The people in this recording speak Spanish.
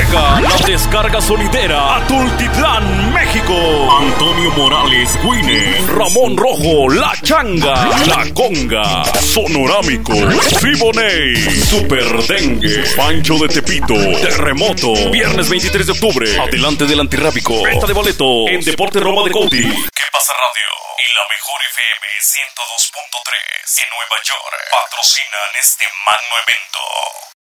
llega la descarga sonidera a Tultitlán, México. Antonio Morales Guine, Ramón Rojo, La Changa, La Conga, Sonorámico, Siboney, Super Dengue, Pancho de Tepito, Terremoto. Viernes 23 de octubre, adelante del Antirrábico. Venta de boletos en Deporte Roma de Couty. ¿Qué pasa radio? Y la mejor FM 102.3 en Nueva York patrocinan este magno evento.